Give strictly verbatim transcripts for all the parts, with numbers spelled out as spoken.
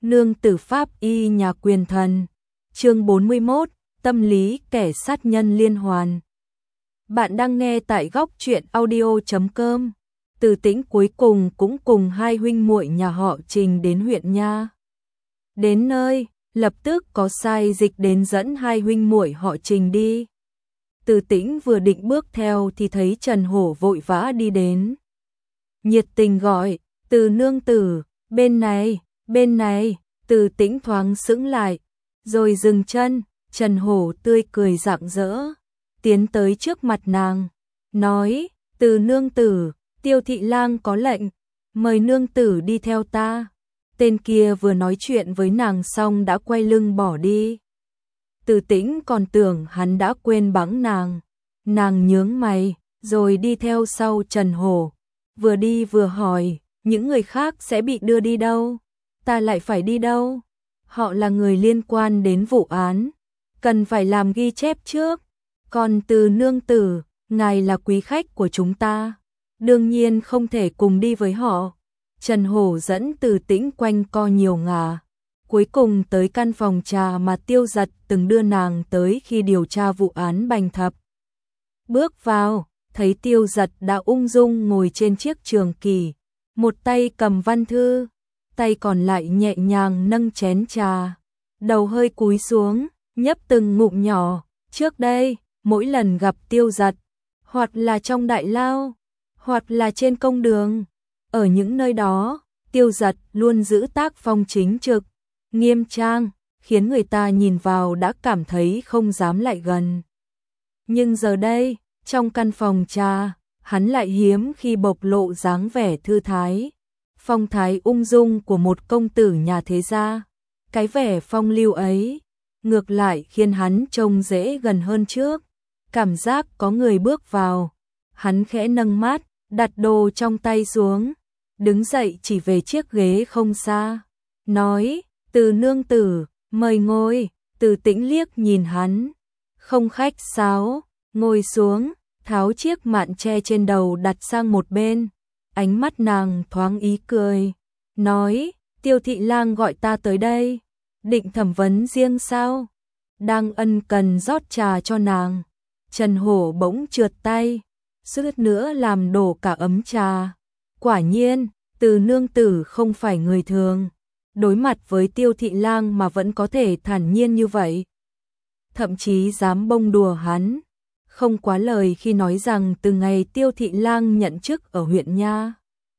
Nương tử pháp y nhà quyền thần. Chương bốn mươi mốt, tâm lý kẻ sát nhân liên hoàn. Bạn đang nghe tại góc truyện audio chấm com. Từ Tĩnh cuối cùng cũng cùng hai huynh muội nhà họ Trình đến huyện nha. Đến nơi, lập tức có sai dịch đến dẫn hai huynh muội họ Trình đi. Từ Tĩnh vừa định bước theo thì thấy Trần Hổ vội vã đi đến. Nhiệt tình gọi, Từ nương tử, bên này, bên này. Từ Tĩnh thoáng sững lại, rồi dừng chân. Trần Hổ tươi cười rạng rỡ, tiến tới trước mặt nàng, nói, Từ nương tử, Tiêu thị lang có lệnh, mời nương tử đi theo ta. Tên kia vừa nói chuyện với nàng xong đã quay lưng bỏ đi. Từ Tĩnh còn tưởng hắn đã quên bẵng nàng. Nàng nhướng mày, rồi đi theo sau Trần Hổ. Vừa đi vừa hỏi, những người khác sẽ bị đưa đi đâu? Ta lại phải đi đâu? Họ là người liên quan đến vụ án, cần phải làm ghi chép trước. Còn Từ nương tử, ngài là quý khách của chúng ta, đương nhiên không thể cùng đi với họ. Trần Hổ dẫn Từ Tĩnh quanh co nhiều ngả, cuối cùng tới căn phòng trà mà Tiêu Dật từng đưa nàng tới khi điều tra vụ án Bành Thập. Bước vào, thấy Tiêu Dật đã ung dung ngồi trên chiếc trường kỷ, một tay cầm văn thư, tay còn lại nhẹ nhàng nâng chén trà, đầu hơi cúi xuống, nhấp từng ngụm nhỏ. Trước đây, mỗi lần gặp Tiêu Dật, hoặc là trong đại lao, hoặc là trên công đường, ở những nơi đó, Tiêu Dật luôn giữ tác phong chính trực, nghiêm trang, khiến người ta nhìn vào đã cảm thấy không dám lại gần. Nhưng giờ đây, trong căn phòng trà, hắn lại hiếm khi bộc lộ dáng vẻ thư thái, phong thái ung dung của một công tử nhà thế gia. Cái vẻ phong lưu ấy, ngược lại khiến hắn trông dễ gần hơn trước. Cảm giác có người bước vào, hắn khẽ nâng mắt, đặt đồ trong tay xuống, đứng dậy chỉ về chiếc ghế không xa, nói, Từ nương tử, mời ngồi. Từ Tĩnh liếc nhìn hắn, không khách sáo, ngồi xuống, tháo chiếc mạn che trên đầu đặt sang một bên. Ánh mắt nàng thoáng ý cười, nói, Tiêu thị lang gọi ta tới đây, định thẩm vấn riêng sao? Đang ân cần rót trà cho nàng, Trần Hổ bỗng trượt tay, suýt nữa làm đổ cả ấm trà. Quả nhiên, Từ nương tử không phải người thường, đối mặt với Tiêu thị lang mà vẫn có thể thản nhiên như vậy. Thậm chí dám bông đùa hắn, không quá lời khi nói rằng từ ngày Tiêu thị lang nhận chức ở huyện nha,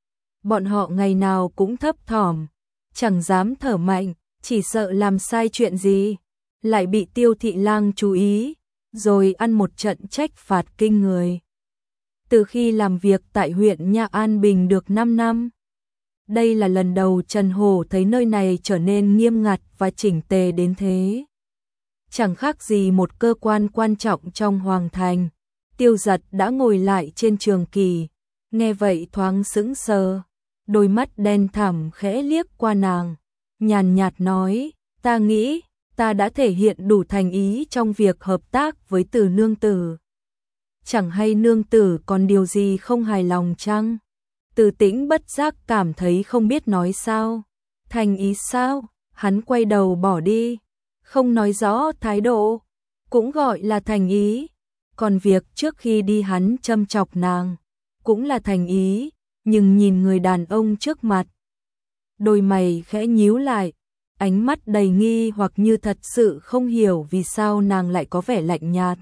bọn họ ngày nào cũng thấp thỏm, chẳng dám thở mạnh, chỉ sợ làm sai chuyện gì, lại bị Tiêu thị lang chú ý, rồi ăn một trận trách phạt kinh người. Từ khi làm việc tại huyện Nha An Bình được năm năm, đây là lần đầu Trần Hổ thấy nơi này trở nên nghiêm ngặt và chỉnh tề đến thế. Chẳng khác gì một cơ quan quan trọng trong hoàng thành. Tiêu Dật đã ngồi lại trên trường kỷ, nghe vậy thoáng sững sờ, đôi mắt đen thẳm khẽ liếc qua nàng, nhàn nhạt nói, ta nghĩ, ta đã thể hiện đủ thành ý trong việc hợp tác với Từ nương tử. Chẳng hay nương tử còn điều gì không hài lòng chăng? Từ Tĩnh bất giác cảm thấy không biết nói sao. Thành ý sao? Hắn quay đầu bỏ đi, không nói rõ thái độ, cũng gọi là thành ý. Còn việc trước khi đi hắn châm chọc nàng, cũng là thành ý, nhưng nhìn người đàn ông trước mặt, đôi mày khẽ nhíu lại, ánh mắt đầy nghi hoặc như thật sự không hiểu vì sao nàng lại có vẻ lạnh nhạt.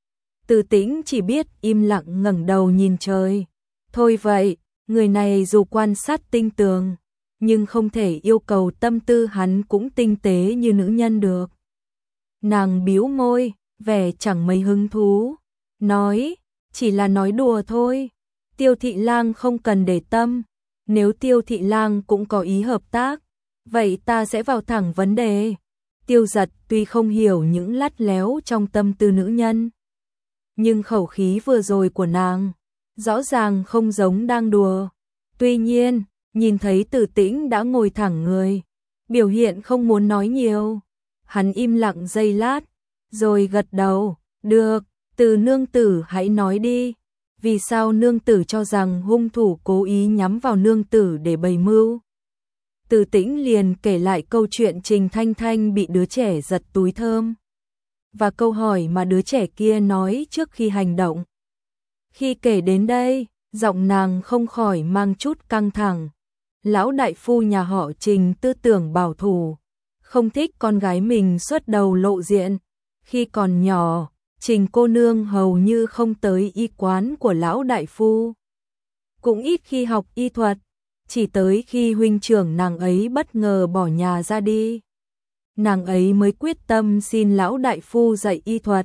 Từ Tĩnh chỉ biết im lặng ngẩng đầu nhìn trời. Thôi vậy, người này dù quan sát tinh tường, nhưng không thể yêu cầu tâm tư hắn cũng tinh tế như nữ nhân được. Nàng bĩu môi, vẻ chẳng mấy hứng thú, nói, chỉ là nói đùa thôi, Tiêu thị lang không cần để tâm, nếu Tiêu thị lang cũng có ý hợp tác, vậy ta sẽ vào thẳng vấn đề. Tiêu Dật tuy không hiểu những lắt léo trong tâm tư nữ nhân, nhưng khẩu khí vừa rồi của nàng, rõ ràng không giống đang đùa. Tuy nhiên, nhìn thấy Từ Tĩnh đã ngồi thẳng người, biểu hiện không muốn nói nhiều, hắn im lặng giây lát, rồi gật đầu, được, Từ nương tử hãy nói đi, vì sao nương tử cho rằng hung thủ cố ý nhắm vào nương tử để bày mưu? Từ Tĩnh liền kể lại câu chuyện Trình Thanh Thanh bị đứa trẻ giật túi thơm và câu hỏi mà đứa trẻ kia nói trước khi hành động. Khi kể đến đây, giọng nàng không khỏi mang chút căng thẳng. Lão đại phu nhà họ Trình tư tưởng bảo thủ, không thích con gái mình xuất đầu lộ diện. Khi còn nhỏ, Trình cô nương hầu như không tới y quán của lão đại phu, cũng ít khi học y thuật, chỉ tới khi huynh trưởng nàng ấy bất ngờ bỏ nhà ra đi, nàng ấy mới quyết tâm xin lão đại phu dạy y thuật.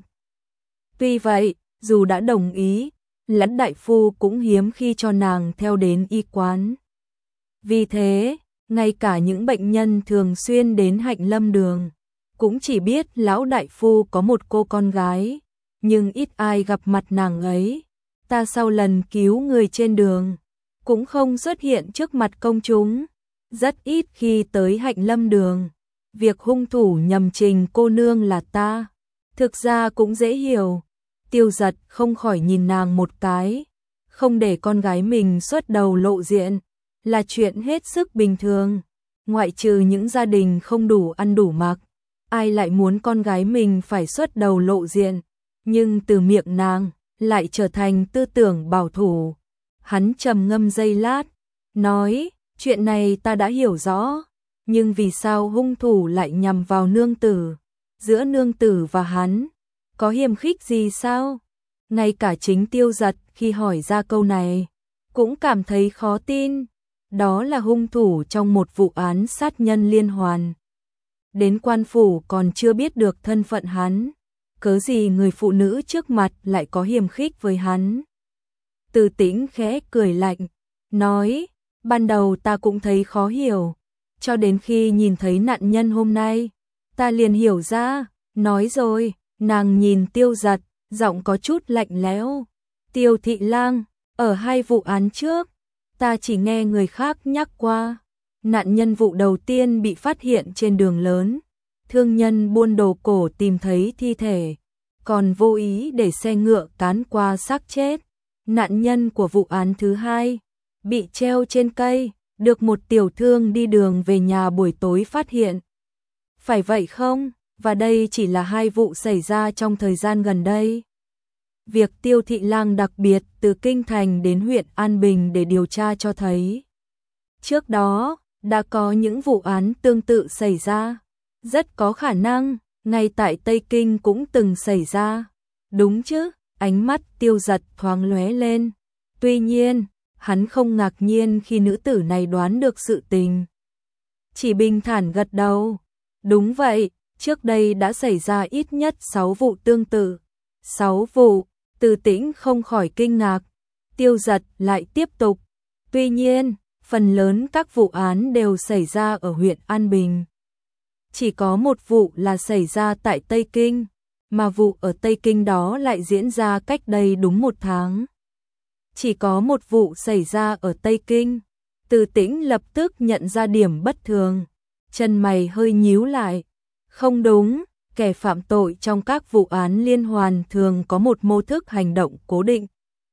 Tuy vậy, dù đã đồng ý, lãnh đại phu cũng hiếm khi cho nàng theo đến y quán. Vì thế, ngay cả những bệnh nhân thường xuyên đến Hạnh Lâm Đường cũng chỉ biết lão đại phu có một cô con gái, nhưng ít ai gặp mặt nàng ấy. Ta sau lần cứu người trên đường cũng không xuất hiện trước mặt công chúng, rất ít khi tới Hạnh Lâm Đường. Việc hung thủ nhầm Trình cô nương là ta, thực ra cũng dễ hiểu. Tiêu Giật không khỏi nhìn nàng một cái, không để con gái mình xuất đầu lộ diện là chuyện hết sức bình thường, ngoại trừ những gia đình không đủ ăn đủ mặc, ai lại muốn con gái mình phải xuất đầu lộ diện, nhưng từ miệng nàng lại trở thành tư tưởng bảo thủ. Hắn trầm ngâm giây lát, nói, chuyện này ta đã hiểu rõ, nhưng vì sao hung thủ lại nhằm vào nương tử? Giữa nương tử và hắn, có hiềm khích gì sao? Ngay cả chính Tiêu Giật khi hỏi ra câu này, cũng cảm thấy khó tin. Đó là hung thủ trong một vụ án sát nhân liên hoàn. Đến quan phủ còn chưa biết được thân phận hắn, cớ gì người phụ nữ trước mặt lại có hiềm khích với hắn? Từ Tĩnh khẽ cười lạnh, nói, ban đầu ta cũng thấy khó hiểu, cho đến khi nhìn thấy nạn nhân hôm nay, ta liền hiểu ra. Nói rồi, nàng nhìn Tiêu Giật, giọng có chút lạnh lẽo. Tiêu thị lang, ở hai vụ án trước, ta chỉ nghe người khác nhắc qua. Nạn nhân vụ đầu tiên bị phát hiện trên đường lớn, thương nhân buôn đồ cổ tìm thấy thi thể, còn vô ý để xe ngựa cán qua xác chết. Nạn nhân của vụ án thứ hai bị treo trên cây, được một tiểu thương đi đường về nhà buổi tối phát hiện. Phải vậy không? Và đây chỉ là hai vụ xảy ra trong thời gian gần đây. Việc Tiêu thị lang đặc biệt từ Kinh Thành đến huyện An Bình để điều tra cho thấy, trước đó đã có những vụ án tương tự xảy ra. Rất có khả năng, ngay tại Tây Kinh cũng từng xảy ra. Đúng chứ? Ánh mắt Tiêu Giật thoáng lóe lên. Tuy nhiên, hắn không ngạc nhiên khi nữ tử này đoán được sự tình, chỉ bình thản gật đầu. Đúng vậy, trước đây đã xảy ra ít nhất sáu vụ tương tự. Sáu vụ? Từ Tĩnh không khỏi kinh ngạc. Tiêu Giật lại tiếp tục. Tuy nhiên, phần lớn các vụ án đều xảy ra ở huyện An Bình. Chỉ có một vụ là xảy ra tại Tây Kinh, mà vụ ở Tây Kinh đó lại diễn ra cách đây đúng một tháng. Chỉ có một vụ xảy ra ở Tây Kinh. Từ Tĩnh lập tức nhận ra điểm bất thường, chân mày hơi nhíu lại. Không đúng, kẻ phạm tội trong các vụ án liên hoàn thường có một mô thức hành động cố định,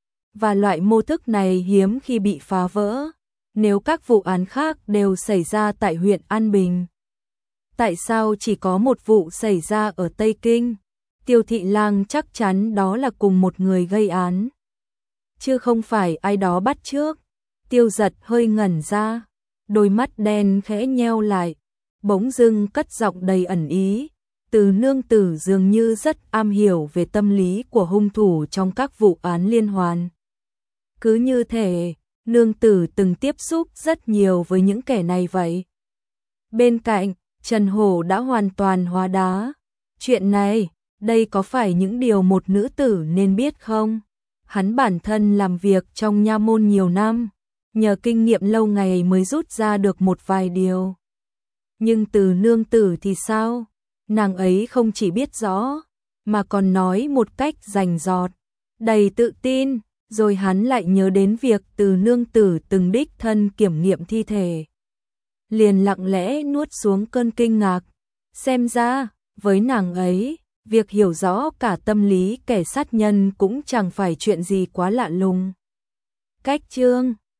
và loại mô thức này hiếm khi bị phá vỡ. Nếu các vụ án khác đều xảy ra tại huyện An Bình, tại sao chỉ có một vụ xảy ra ở Tây Kinh? Tiêu thị lang chắc chắn đó là cùng một người gây án, chứ không phải ai đó bắt chước. Tiêu Giật hơi ngẩn ra, đôi mắt đen khẽ nheo lại, bỗng dưng cất giọng đầy ẩn ý. Từ nương tử dường như rất am hiểu về tâm lý của hung thủ trong các vụ án liên hoàn. Cứ như thể nương tử từng tiếp xúc rất nhiều với những kẻ này vậy. Bên cạnh, Trần Hổ đã hoàn toàn hóa đá. Chuyện này, đây có phải những điều một nữ tử nên biết không? Hắn bản thân làm việc trong nha môn nhiều năm, nhờ kinh nghiệm lâu ngày mới rút ra được một vài điều. Nhưng từ nương tử thì sao? Nàng ấy không chỉ biết rõ, mà còn nói một cách rành rọt, đầy tự tin. Rồi hắn lại nhớ đến việc từ nương tử từng đích thân kiểm nghiệm thi thể, liền lặng lẽ nuốt xuống cơn kinh ngạc. Xem ra, với nàng ấy, việc hiểu rõ cả tâm lý kẻ sát nhân cũng chẳng phải chuyện gì quá lạ lùng. Cách chương